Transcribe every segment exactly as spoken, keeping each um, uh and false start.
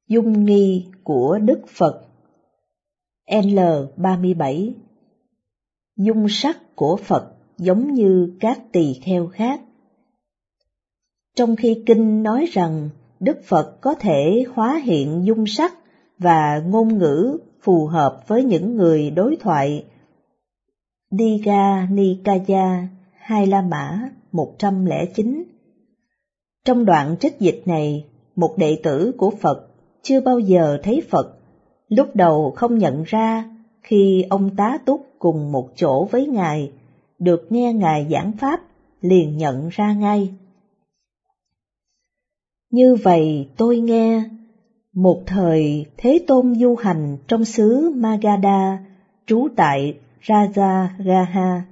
Dung nghi của Đức Phật. L ba mươi bảy. Dung sắc của Phật giống như các tỳ kheo khác. Trong khi kinh nói rằng Đức Phật có thể hóa hiện dung sắc và ngôn ngữ phù hợp với những người đối thoại, Digha Nikaya Hai La Mã một trăm lẻ chín. Trong đoạn trích dịch này, một đệ tử của Phật chưa bao giờ thấy Phật, lúc đầu không nhận ra khi ông tá túc cùng một chỗ với Ngài, được nghe Ngài giảng Pháp, liền nhận ra ngay. Như vậy tôi nghe, một thời Thế Tôn du hành trong xứ Magadha, trú tại Rajagaha,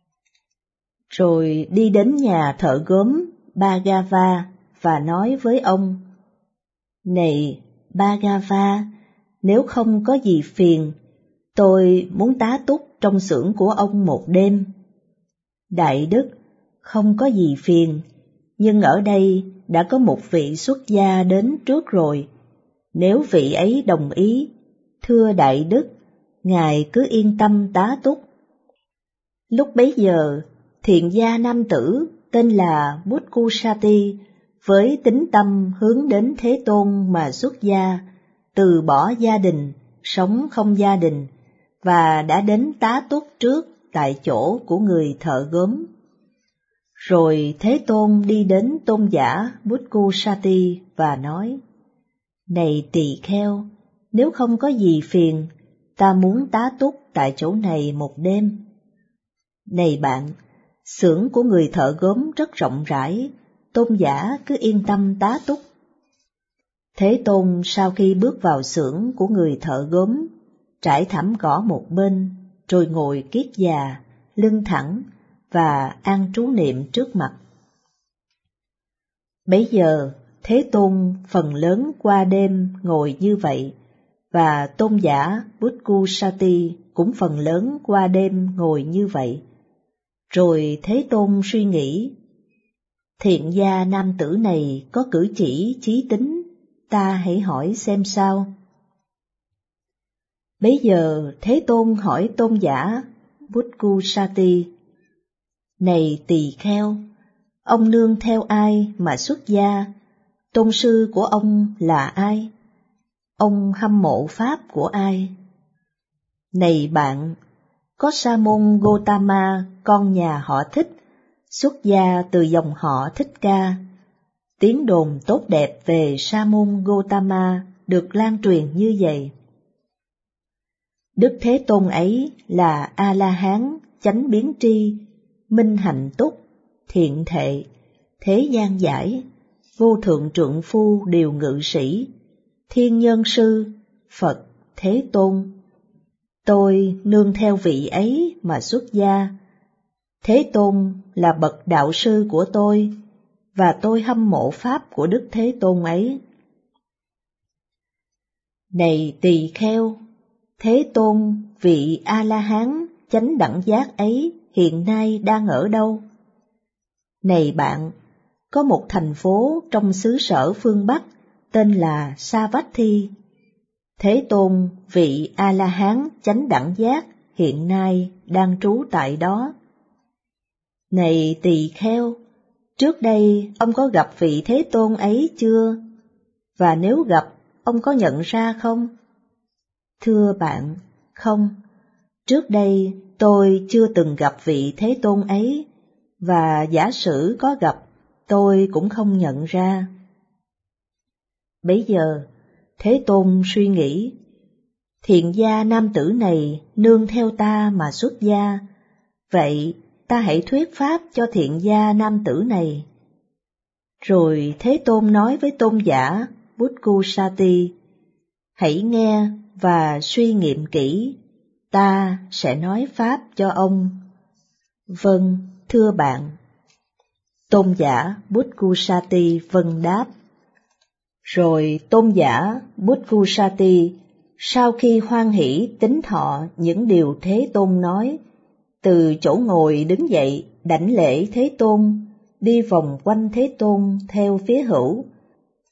rồi đi đến nhà thợ gốm Bhagava và nói với ông: Này Bhagava, nếu không có gì phiền, tôi muốn tá túc trong xưởng của ông một đêm. Đại đức, không có gì phiền, nhưng ở đây đã có một vị xuất gia đến trước rồi. Nếu vị ấy đồng ý, thưa đại đức, ngài cứ yên tâm tá túc. Lúc bấy giờ, thiện gia nam tử tên là Butkusati với tín tâm hướng đến Thế Tôn mà xuất gia, từ bỏ gia đình, sống không gia đình, và đã đến tá túc trước tại chỗ của người thợ gốm. Rồi Thế Tôn đi đến tôn giả Butkusati và nói: Này tỳ kheo, nếu không có gì phiền, ta muốn tá túc tại chỗ này một đêm. Này bạn, xưởng của người thợ gốm rất rộng rãi, tôn giả cứ yên tâm tá túc. Thế Tôn sau khi bước vào xưởng của người thợ gốm, trải thảm cỏ một bên, rồi ngồi kiết già, lưng thẳng và an trú niệm trước mặt. Bấy giờ, Thế Tôn phần lớn qua đêm ngồi như vậy, và tôn giả Butkusati cũng phần lớn qua đêm ngồi như vậy. Rồi Thế Tôn suy nghĩ: Thiện gia nam tử này có cử chỉ chí tín, ta hãy hỏi xem sao. Bấy giờ Thế Tôn hỏi tôn giả Butkusati: Này tỳ kheo, ông nương theo ai mà xuất gia? Tôn sư của ông là ai? Ông hâm mộ pháp của ai? Này bạn, có Sa môn Gotama, con nhà họ Thích, xuất gia từ dòng họ Thích Ca. Tiếng đồn tốt đẹp về Sa môn Gotama được lan truyền như vậy. Đức Thế Tôn ấy là A-la-hán, chánh biến tri, minh hạnh túc, thiện thệ, thế gian giải, vô thượng trượng phu điều ngự sĩ, thiên nhân sư, Phật Thế Tôn. Tôi nương theo vị ấy mà xuất gia. Thế Tôn là bậc đạo sư của tôi, và tôi hâm mộ pháp của Đức Thế Tôn ấy. Này tỳ kheo, Thế Tôn vị A-la-hán chánh đẳng giác ấy hiện nay đang ở đâu? Này bạn, có một thành phố trong xứ sở phương Bắc tên là Savatthi. Thế Tôn vị A-la-hán chánh đẳng giác hiện nay đang trú tại đó. Này tỳ kheo, trước đây ông có gặp vị Thế Tôn ấy chưa? Và nếu gặp, ông có nhận ra không? Thưa bạn, không. Trước đây tôi chưa từng gặp vị Thế Tôn ấy, và giả sử có gặp, tôi cũng không nhận ra. Bấy giờ, Thế Tôn suy nghĩ: Thiện gia nam tử này nương theo ta mà xuất gia, vậy ta hãy thuyết pháp cho thiện gia nam tử này. Rồi Thế Tôn nói với tôn giả Butkusati: Hãy nghe và suy nghiệm kỹ, ta sẽ nói pháp cho ông. Vâng, thưa bạn. Tôn giả Butkusati vâng đáp. Rồi tôn giả Butkusati sau khi hoan hỷ tín thọ những điều Thế Tôn nói, từ chỗ ngồi đứng dậy đảnh lễ Thế Tôn, đi vòng quanh Thế Tôn theo phía hữu,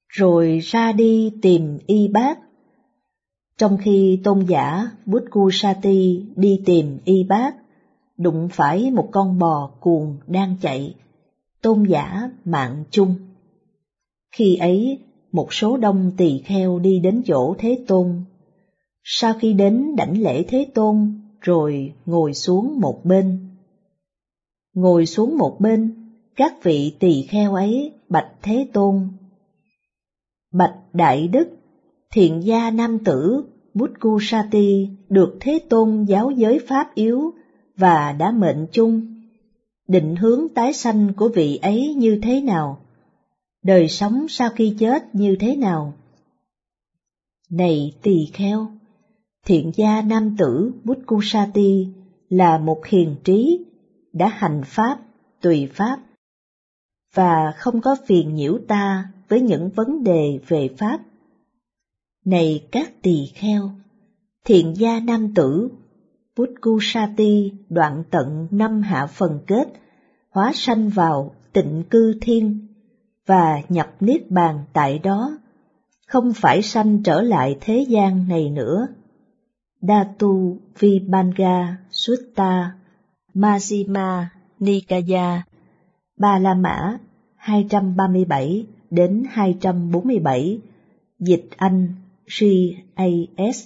rồi ra đi tìm y bác. Trong khi tôn giả Butkusati đi tìm y bác, đụng phải một con bò cuồng đang chạy, tôn giả mạng chung. Khi ấy, một số đông tỳ kheo đi đến chỗ Thế Tôn. Sau khi đến đảnh lễ Thế Tôn, rồi ngồi xuống một bên. Ngồi xuống một bên, các vị tỳ kheo ấy bạch Thế Tôn: Bạch Đại Đức, thiện gia nam tử Butkusati được Thế Tôn giáo giới pháp yếu và đã mệnh chung. Định hướng tái sanh của vị ấy như thế nào? Đời sống sau khi chết như thế nào? Này tỳ kheo, thiện gia nam tử Butkusati là một hiền trí, đã hành pháp, tùy pháp, và không có phiền nhiễu ta với những vấn đề về pháp. Này các tỳ kheo, thiện gia nam tử Butkusati đoạn tận năm hạ phần kết, hóa sanh vào tịnh cư thiên và nhập niết bàn tại đó, không phải sanh trở lại thế gian này nữa. Dhatu Vibhanga Sutta Majjhima Nikaya Ba La Mã hai trăm ba mươi bảy đến hai trăm bốn mươi bảy, dịch Anh G A S.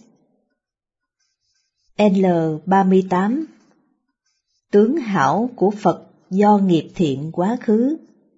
L ba mươi tám. Tướng hảo của Phật do nghiệp thiện quá khứ.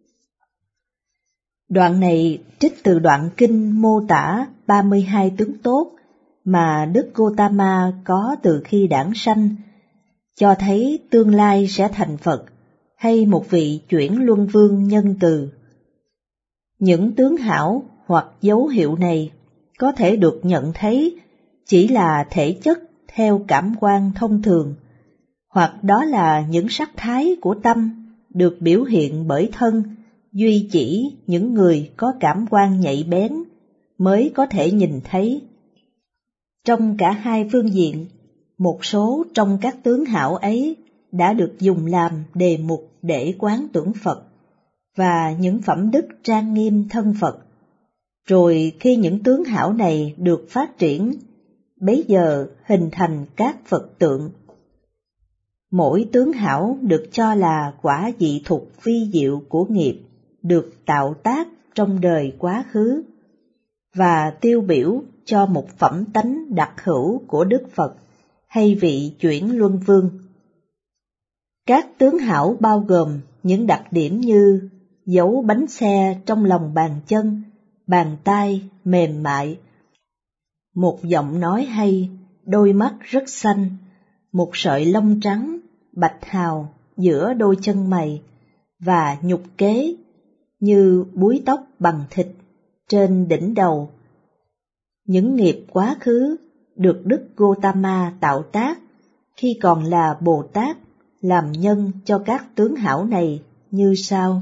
Đoạn này trích từ đoạn kinh mô tả ba mươi hai tướng tốt mà Đức Gotama có từ khi đản sanh, cho thấy tương lai sẽ thành Phật hay một vị chuyển luân vương nhân từ. Những tướng hảo hoặc dấu hiệu này có thể được nhận thấy chỉ là thể chất theo cảm quan thông thường, hoặc đó là những sắc thái của tâm được biểu hiện bởi thân, duy chỉ những người có cảm quan nhạy bén mới có thể nhìn thấy. Trong cả hai phương diện, một số trong các tướng hảo ấy đã được dùng làm đề mục để quán tưởng Phật và những phẩm đức trang nghiêm thân Phật. Rồi khi những tướng hảo này được phát triển, bấy giờ hình thành các Phật tượng. Mỗi tướng hảo được cho là quả dị thục vi diệu của nghiệp được tạo tác trong đời quá khứ và tiêu biểu cho một phẩm tánh đặc hữu của Đức Phật hay vị chuyển luân vương. Các tướng hảo bao gồm những đặc điểm như dấu bánh xe trong lòng bàn chân, bàn tay mềm mại, một giọng nói hay, đôi mắt rất xanh, một sợi lông trắng, bạch hào giữa đôi chân mày, và nhục kế như búi tóc bằng thịt trên đỉnh đầu. Những nghiệp quá khứ được Đức Gotama tạo tác khi còn là Bồ Tát làm nhân cho các tướng hảo này như sau.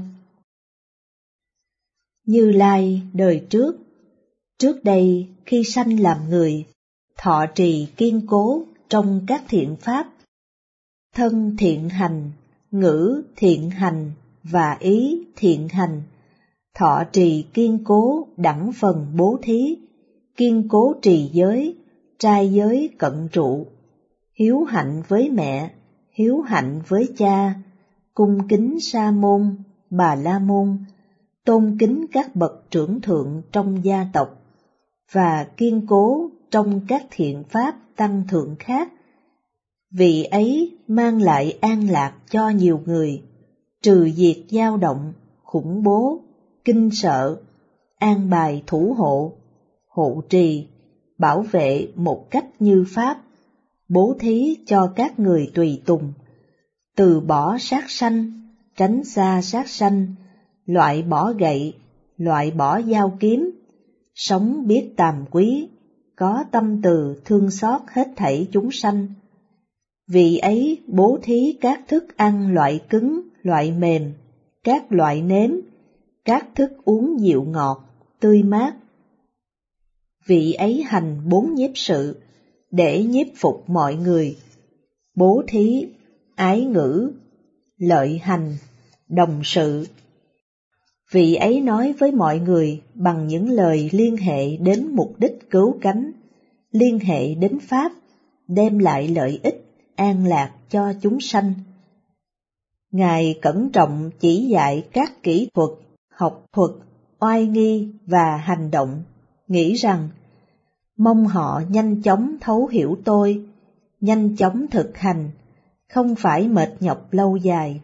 Như Lai đời trước, trước đây khi sanh làm người, thọ trì kiên cố trong các thiện pháp, thân thiện hành, ngữ thiện hành và ý thiện hành, thọ trì kiên cố đẳng phần bố thí, kiên cố trì giới, trai giới cận trụ, hiếu hạnh với mẹ, hiếu hạnh với cha, cung kính sa môn, bà la môn, tôn kính các bậc trưởng thượng trong gia tộc, và kiên cố trong các thiện pháp tăng thượng khác. Vị ấy mang lại an lạc cho nhiều người, trừ diệt dao động, khủng bố, kinh sợ, an bài thủ hộ, hộ trì, bảo vệ một cách như pháp, bố thí cho các người tùy tùng, từ bỏ sát sanh, tránh xa sát sanh, loại bỏ gậy, loại bỏ dao kiếm, sống biết tàm quý, có tâm từ thương xót hết thảy chúng sanh. Vị ấy bố thí các thức ăn loại cứng, loại mềm, các loại nếm, các thức uống dịu ngọt, tươi mát. Vị ấy hành bốn nhiếp sự để nhiếp phục mọi người, bố thí, ái ngữ, lợi hành, đồng sự. Vị ấy nói với mọi người bằng những lời liên hệ đến mục đích cứu cánh, liên hệ đến Pháp, đem lại lợi ích, an lạc cho chúng sanh. Ngài cẩn trọng chỉ dạy các kỹ thuật, học thuật, oai nghi và hành động, nghĩ rằng mong họ nhanh chóng thấu hiểu tôi, nhanh chóng thực hành, không phải mệt nhọc lâu dài.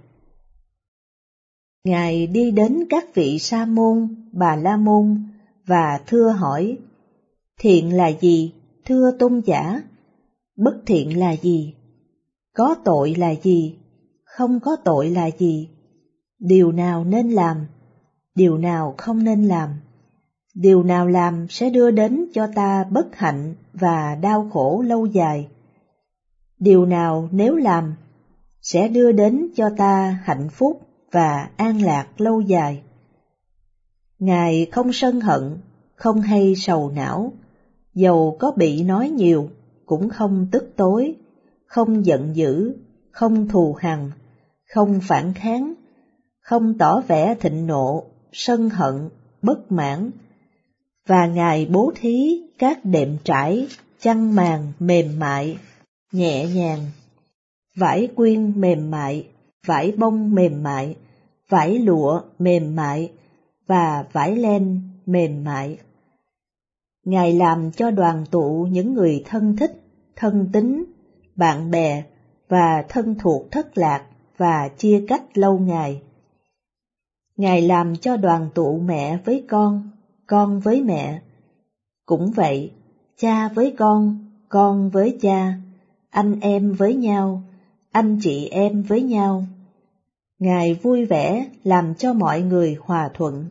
Ngài đi đến các vị Sa môn, Bà La môn và thưa hỏi: thiện là gì, thưa tôn giả? Bất thiện là gì? Có tội là gì? Không có tội là gì? Điều nào nên làm? Điều nào không nên làm? Điều nào làm sẽ đưa đến cho ta bất hạnh và đau khổ lâu dài? Điều nào nếu làm sẽ đưa đến cho ta hạnh phúc và an lạc lâu dài? Ngài không sân hận, không hay sầu não, dầu có bị nói nhiều cũng không tức tối, không giận dữ, không thù hằn, không phản kháng, không tỏ vẻ thịnh nộ, sân hận, bất mãn. Và Ngài bố thí các đệm trải, chăn màn mềm mại, nhẹ nhàng, vải quyên mềm mại, vải bông mềm mại, vải lụa mềm mại và vải len mềm mại. Ngài làm cho đoàn tụ những người thân thích, thân tín, bạn bè và thân thuộc thất lạc và chia cách lâu ngày. Ngài làm cho đoàn tụ mẹ với con, con với mẹ. Cũng vậy, cha với con, con với cha, anh em với nhau, anh chị em với nhau. Ngài vui vẻ làm cho mọi người hòa thuận.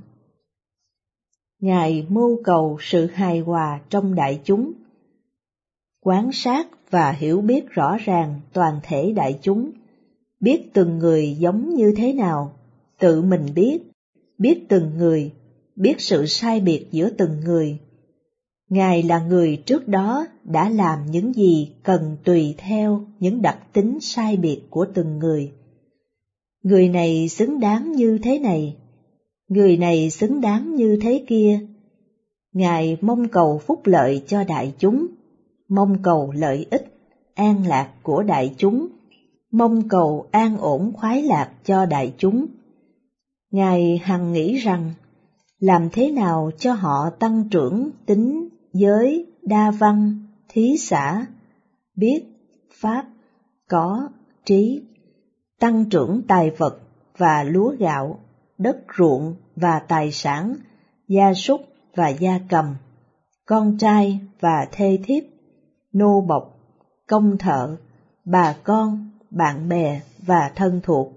Ngài mưu cầu sự hài hòa trong đại chúng, quan sát và hiểu biết rõ ràng toàn thể đại chúng, biết từng người giống như thế nào, tự mình biết, biết từng người, biết sự sai biệt giữa từng người. Ngài là người trước đó đã làm những gì cần tùy theo những đặc tính sai biệt của từng người. Người này xứng đáng như thế này, người này xứng đáng như thế kia. Ngài mong cầu phúc lợi cho đại chúng, mong cầu lợi ích, an lạc của đại chúng, mong cầu an ổn khoái lạc cho đại chúng. Ngài hằng nghĩ rằng, làm thế nào cho họ tăng trưởng tính, giới, đa văn, thí xã, biết, pháp, có, trí, tăng trưởng tài vật và lúa gạo, đất ruộng và tài sản, gia súc và gia cầm, con trai và thê thiếp, nô bộc, công thợ, bà con, bạn bè và thân thuộc.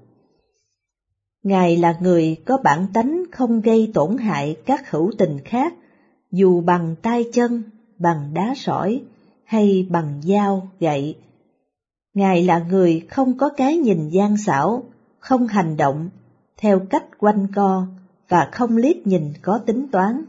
Ngài là người có bản tánh không gây tổn hại các hữu tình khác, dù bằng tay chân, bằng đá sỏi hay bằng dao, gậy. Ngài là người không có cái nhìn gian xảo, không hành động theo cách quanh co và không liếc nhìn có tính toán.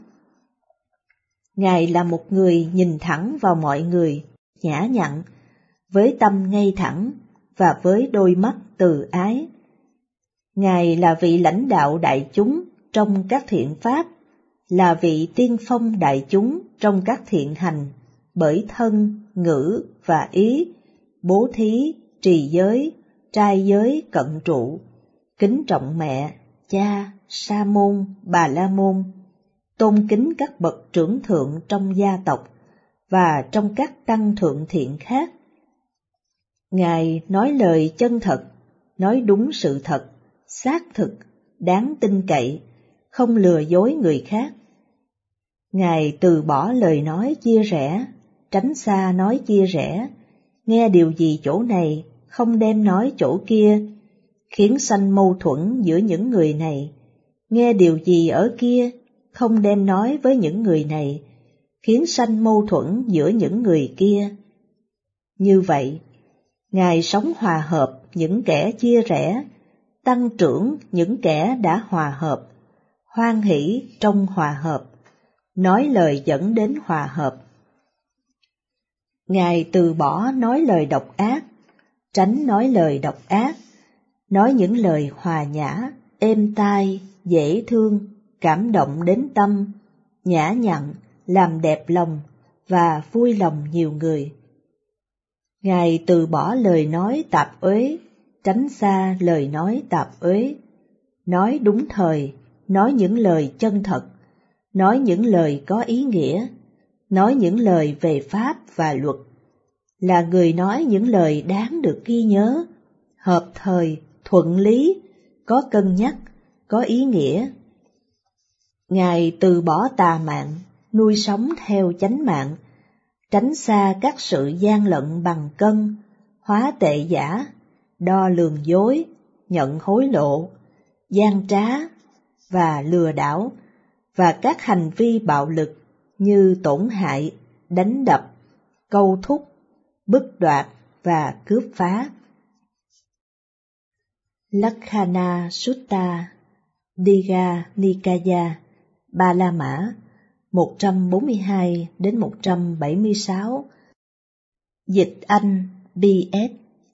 Ngài là một người nhìn thẳng vào mọi người, nhã nhặn, với tâm ngay thẳng và với đôi mắt từ ái. Ngài là vị lãnh đạo đại chúng trong các thiện pháp, là vị tiên phong đại chúng trong các thiện hành, bởi thân, ngữ và ý, bố thí, trì giới, trai giới cận trụ, kính trọng mẹ, cha, sa môn, bà la môn, tôn kính các bậc trưởng thượng trong gia tộc và trong các tăng thượng thiện khác. Ngài nói lời chân thật, nói đúng sự thật, xác thực, đáng tin cậy, không lừa dối người khác. Ngài từ bỏ lời nói chia rẽ, tránh xa nói chia rẽ, nghe điều gì chỗ này, không đem nói chỗ kia, khiến sanh mâu thuẫn giữa những người này, nghe điều gì ở kia, không đem nói với những người này, khiến sanh mâu thuẫn giữa những người kia. Như vậy, Ngài sống hòa hợp những kẻ chia rẽ, tăng trưởng những kẻ đã hòa hợp, hoan hỷ trong hòa hợp, nói lời dẫn đến hòa hợp. Ngài từ bỏ nói lời độc ác, tránh nói lời độc ác, nói những lời hòa nhã, êm tai, dễ thương, cảm động đến tâm, nhã nhặn, làm đẹp lòng và vui lòng nhiều người. Ngài từ bỏ lời nói tạp uế, tránh xa lời nói tạp uế, nói đúng thời, nói những lời chân thật, nói những lời có ý nghĩa, nói những lời về pháp và luật, là người nói những lời đáng được ghi nhớ, hợp thời, thuận lý, có cân nhắc, có ý nghĩa. Ngài từ bỏ tà mạng, nuôi sống theo chánh mạng, tránh xa các sự gian lận bằng cân, hóa tệ giả, đo lường dối, nhận hối lộ, gian trá và lừa đảo, và các hành vi bạo lực như tổn hại, đánh đập, câu thúc, bức đoạt và cướp phá. Lakkhana Sutta, Digha Nikaya, Ba La Mã, một trăm bốn mươi hai đến một trăm bảy mươi sáu. Dịch Anh bê ét.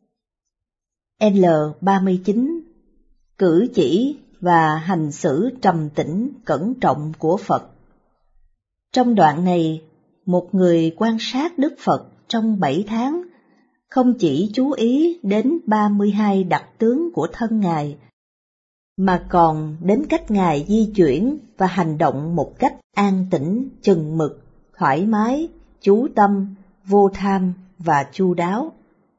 L ba mươi chín. Cử chỉ và hành xử trầm tĩnh cẩn trọng của Phật. Trong đoạn này, một người quan sát Đức Phật trong bảy tháng, không chỉ chú ý đến ba mươi hai đặc tướng của thân Ngài, mà còn đến cách Ngài di chuyển và hành động một cách an tĩnh, chừng mực, thoải mái, chú tâm, vô tham và chu đáo.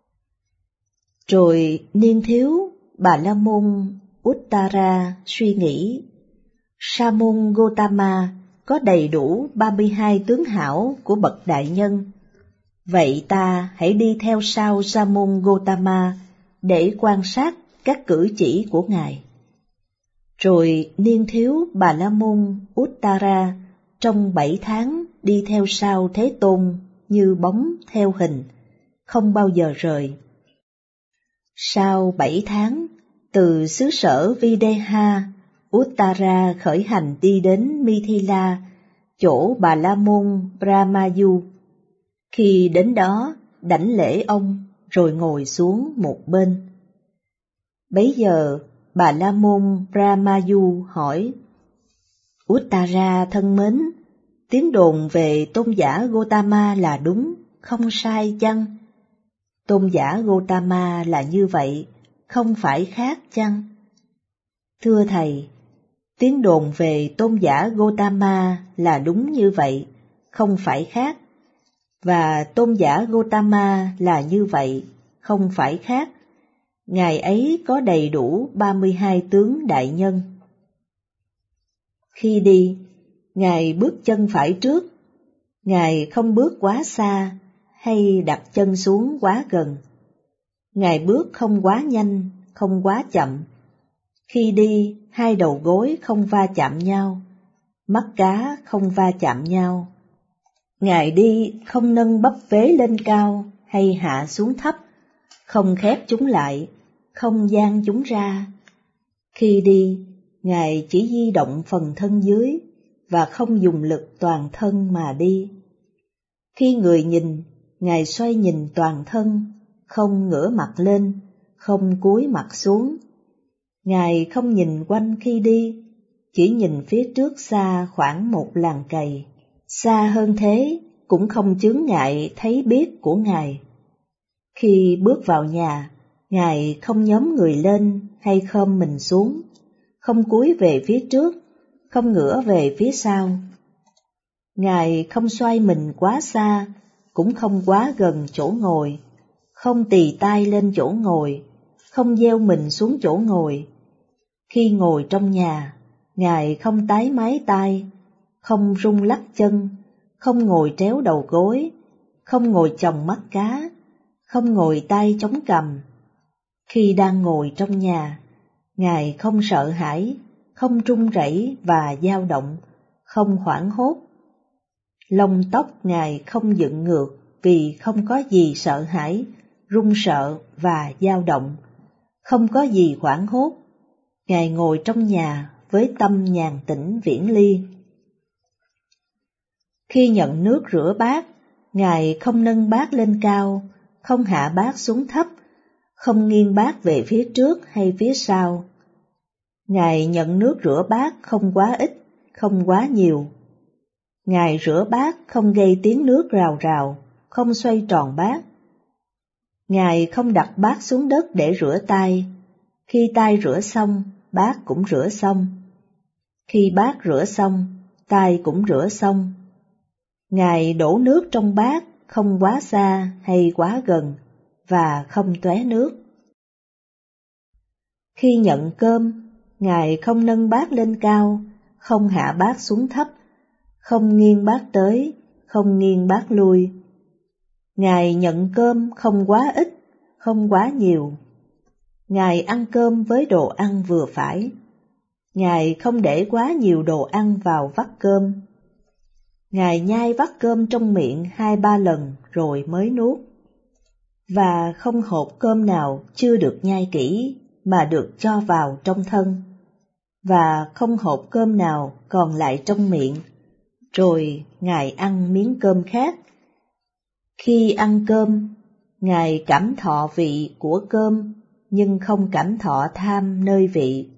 Rồi niên thiếu, Bà La Môn Uttara suy nghĩ, Sa môn Gotama có đầy đủ ba mươi hai tướng hảo của bậc đại nhân. Vậy ta hãy đi theo sau Sa môn Gotama để quan sát các cử chỉ của Ngài. Rồi niên thiếu Bà La Môn Uttara trong bảy tháng đi theo sau Thế Tôn như bóng theo hình, không bao giờ rời. Sau bảy tháng, từ xứ sở Videha, Uttara khởi hành đi đến Mithila, chỗ Bà La Môn Brahmayu. Khi đến đó, đảnh lễ ông, rồi ngồi xuống một bên. Bấy giờ, Bà La Môn Brahmayu hỏi, Uttara thân mến, tiếng đồn về tôn giả Gotama là đúng, không sai chăng? Tôn giả Gotama là như vậy, không phải khác chăng? Thưa Thầy, tiếng đồn về tôn giả Gotama là đúng như vậy, không phải khác. Và tôn giả Gotama là như vậy, không phải khác. Ngài ấy có đầy đủ ba mươi hai tướng đại nhân. Khi đi, Ngài bước chân phải trước. Ngài không bước quá xa hay đặt chân xuống quá gần. Ngài bước không quá nhanh, không quá chậm. Khi đi, hai đầu gối không va chạm nhau, mắt cá không va chạm nhau. Ngài đi không nâng bắp vế lên cao hay hạ xuống thấp, không khép chúng lại, không dang chúng ra. Khi đi, Ngài chỉ di động phần thân dưới và không dùng lực toàn thân mà đi. Khi người nhìn, Ngài xoay nhìn toàn thân, không ngửa mặt lên, không cúi mặt xuống. Ngài không nhìn quanh khi đi, chỉ nhìn phía trước xa khoảng một làng cày. Xa hơn thế cũng không chướng ngại thấy biết của Ngài. Khi bước vào nhà, Ngài không nhóm người lên hay khom mình xuống, không cúi về phía trước, không ngửa về phía sau. Ngài không xoay mình quá xa, cũng không quá gần chỗ ngồi, không tì tay lên chỗ ngồi, không gieo mình xuống chỗ ngồi. Khi ngồi trong nhà, Ngài không tái mái tay, không rung lắc chân, không ngồi tréo đầu gối, không ngồi chồng mắt cá, không ngồi tay chống cằm. Khi đang ngồi trong nhà, Ngài không sợ hãi, không run rẩy và dao động, không hoảng hốt. Lông tóc Ngài không dựng ngược vì không có gì sợ hãi, run sợ và dao động, không có gì hoảng hốt. Ngài ngồi trong nhà với tâm nhàn tĩnh viễn ly. Khi nhận nước rửa bát, Ngài không nâng bát lên cao, không hạ bát xuống thấp, không nghiêng bát về phía trước hay phía sau. Ngài nhận nước rửa bát không quá ít, không quá nhiều. Ngài rửa bát không gây tiếng nước rào rào, không xoay tròn bát. Ngài không đặt bát xuống đất để rửa tay. Khi tay rửa xong, bát cũng rửa xong. Khi bát rửa xong, tay cũng rửa xong. Ngài đổ nước trong bát không quá xa hay quá gần, và không tóe nước. Khi nhận cơm, Ngài không nâng bát lên cao, không hạ bát xuống thấp, không nghiêng bát tới, không nghiêng bát lui. Ngài nhận cơm không quá ít, không quá nhiều. Ngài ăn cơm với đồ ăn vừa phải. Ngài không để quá nhiều đồ ăn vào vắt cơm. Ngài nhai vắt cơm trong miệng hai ba lần rồi mới nuốt. Và không hột cơm nào chưa được nhai kỹ mà được cho vào trong thân. Và không hột cơm nào còn lại trong miệng, rồi Ngài ăn miếng cơm khác. Khi ăn cơm, Ngài cảm thọ vị của cơm, nhưng không cảm thọ tham nơi vị.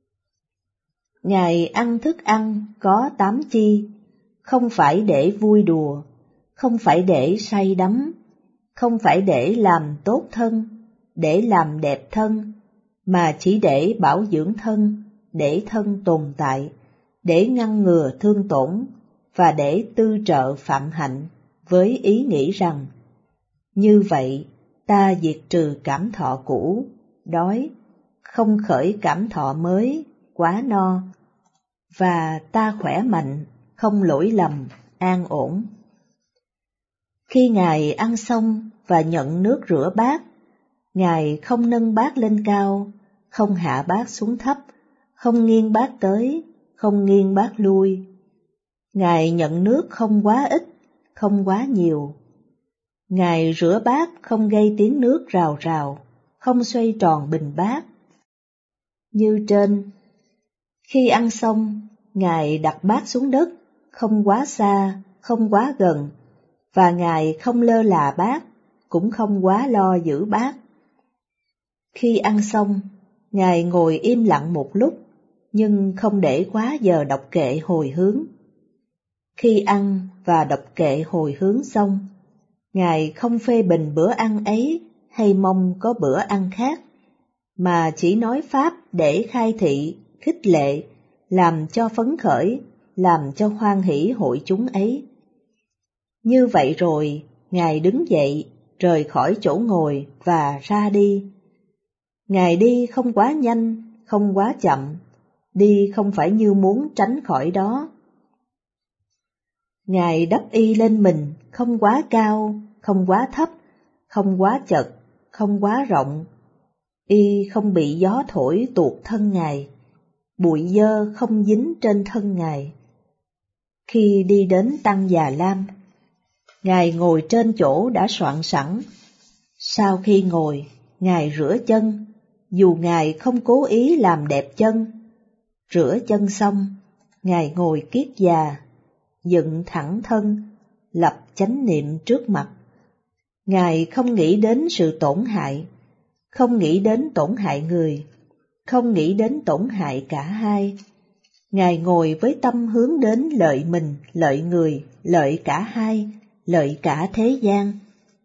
Ngài ăn thức ăn có tám chi, không phải để vui đùa, không phải để say đắm, không phải để làm tốt thân, để làm đẹp thân, mà chỉ để bảo dưỡng thân, để thân tồn tại, để ngăn ngừa thương tổn, và để tư trợ phạm hạnh, với ý nghĩ rằng, như vậy ta diệt trừ cảm thọ cũ, đói, không khởi cảm thọ mới, quá no, và ta khỏe mạnh, không lỗi lầm, an ổn. Khi Ngài ăn xong và nhận nước rửa bát, Ngài không nâng bát lên cao, không hạ bát xuống thấp, không nghiêng bát tới, không nghiêng bát lui. Ngài nhận nước không quá ít, không quá nhiều. Ngài rửa bát không gây tiếng nước rào rào, không xoay tròn bình bát. Như trên, khi ăn xong, Ngài đặt bát xuống đất, không quá xa, không quá gần, và Ngài không lơ là bát, cũng không quá lo giữ bát. Khi ăn xong, Ngài ngồi im lặng một lúc, nhưng không để quá giờ đọc kệ hồi hướng. Khi ăn và đọc kệ hồi hướng xong, Ngài không phê bình bữa ăn ấy hay mong có bữa ăn khác, mà chỉ nói pháp để khai thị, khích lệ, làm cho phấn khởi, làm cho hoan hỷ hội chúng ấy. Như vậy rồi, Ngài đứng dậy, rời khỏi chỗ ngồi và ra đi. Ngài đi không quá nhanh, không quá chậm, đi không phải như muốn tránh khỏi đó. Ngài đắp y lên mình không quá cao, không quá thấp, không quá chật, không quá rộng. Y không bị gió thổi tuột thân Ngài, bụi dơ không dính trên thân Ngài. Khi đi đến Tăng Già Lam, Ngài ngồi trên chỗ đã soạn sẵn. Sau khi ngồi, Ngài rửa chân, dù Ngài không cố ý làm đẹp chân. Rửa chân xong, Ngài ngồi kiết già, dựng thẳng thân, lập chánh niệm trước mặt. Ngài không nghĩ đến sự tổn hại, không nghĩ đến tổn hại người, không nghĩ đến tổn hại cả hai. Ngài ngồi với tâm hướng đến lợi mình, lợi người, lợi cả hai, lợi cả thế gian.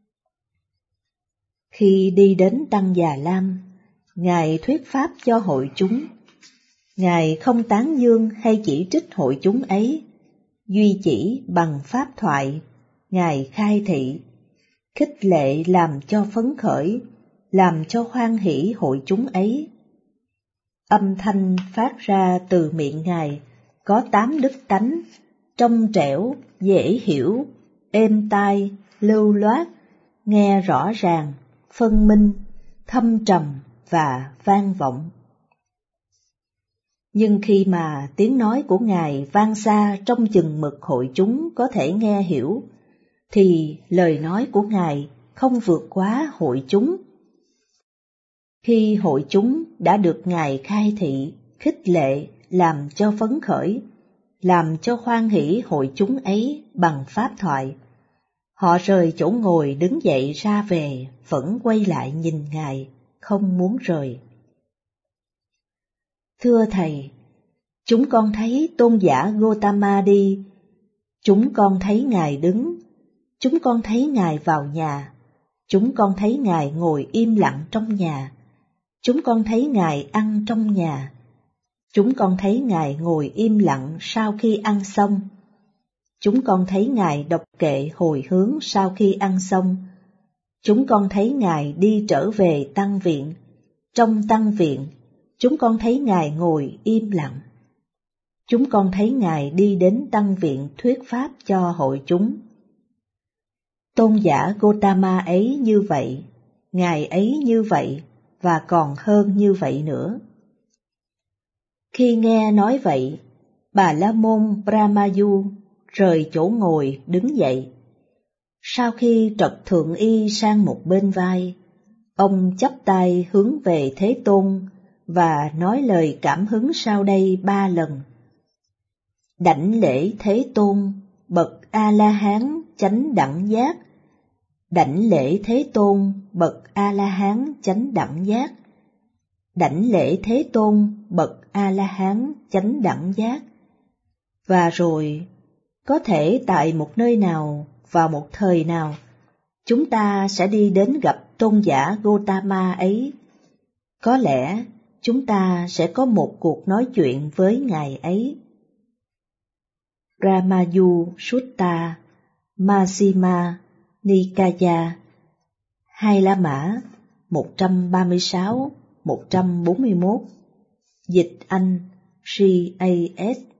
Khi đi đến Tăng Già Lam, Ngài thuyết pháp cho hội chúng. Ngài không tán dương hay chỉ trích hội chúng ấy, duy chỉ bằng pháp thoại, Ngài khai thị, khích lệ làm cho phấn khởi, làm cho hoan hỷ hội chúng ấy. Âm thanh phát ra từ miệng Ngài có tám đức tánh, trong trẻo, dễ hiểu, êm tai, lưu loát, nghe rõ ràng, phân minh, thâm trầm và vang vọng. Nhưng khi mà tiếng nói của Ngài vang xa trong chừng mực hội chúng có thể nghe hiểu, thì lời nói của Ngài không vượt quá hội chúng. Khi hội chúng đã được Ngài khai thị, khích lệ, làm cho phấn khởi, làm cho hoan hỷ hội chúng ấy bằng pháp thoại, họ rời chỗ ngồi đứng dậy ra về, vẫn quay lại nhìn Ngài, không muốn rời. Thưa Thầy, Chúng con thấy tôn giả Gotama đi, chúng con thấy Ngài đứng, chúng con thấy Ngài vào nhà, chúng con thấy Ngài ngồi im lặng trong nhà, chúng con thấy Ngài ăn trong nhà, chúng con thấy Ngài ngồi im lặng sau khi ăn xong, chúng con thấy Ngài đọc kệ hồi hướng sau khi ăn xong, chúng con thấy Ngài đi trở về tăng viện, trong tăng viện, chúng con thấy Ngài ngồi im lặng. Chúng con thấy Ngài đi đến tăng viện thuyết pháp cho hội chúng. Tôn giả Gotama ấy như vậy, Ngài ấy như vậy, và còn hơn như vậy nữa. Khi nghe nói vậy, Bà La Môn Brahmayu rời chỗ ngồi đứng dậy. Sau khi trật thượng y sang một bên vai, ông chắp tay hướng về Thế Tôn và nói lời cảm hứng sau đây ba lần. Đảnh lễ Thế Tôn, bậc A-la-hán chánh đẳng giác. Đảnh lễ Thế Tôn, bậc A-la-hán chánh đẳng giác. Đảnh lễ Thế Tôn, bậc A-la-hán chánh đẳng giác. Và rồi, có thể tại một nơi nào, vào một thời nào, chúng ta sẽ đi đến gặp tôn giả Gotama ấy. Có lẽ chúng ta sẽ có một cuộc nói chuyện với Ngài ấy. Ramayu Sutta, Majjhima Nikaya, Hai La Mã, một trăm ba mươi sáu đến một trăm bốn mươi mốt. Dịch Anh, C A S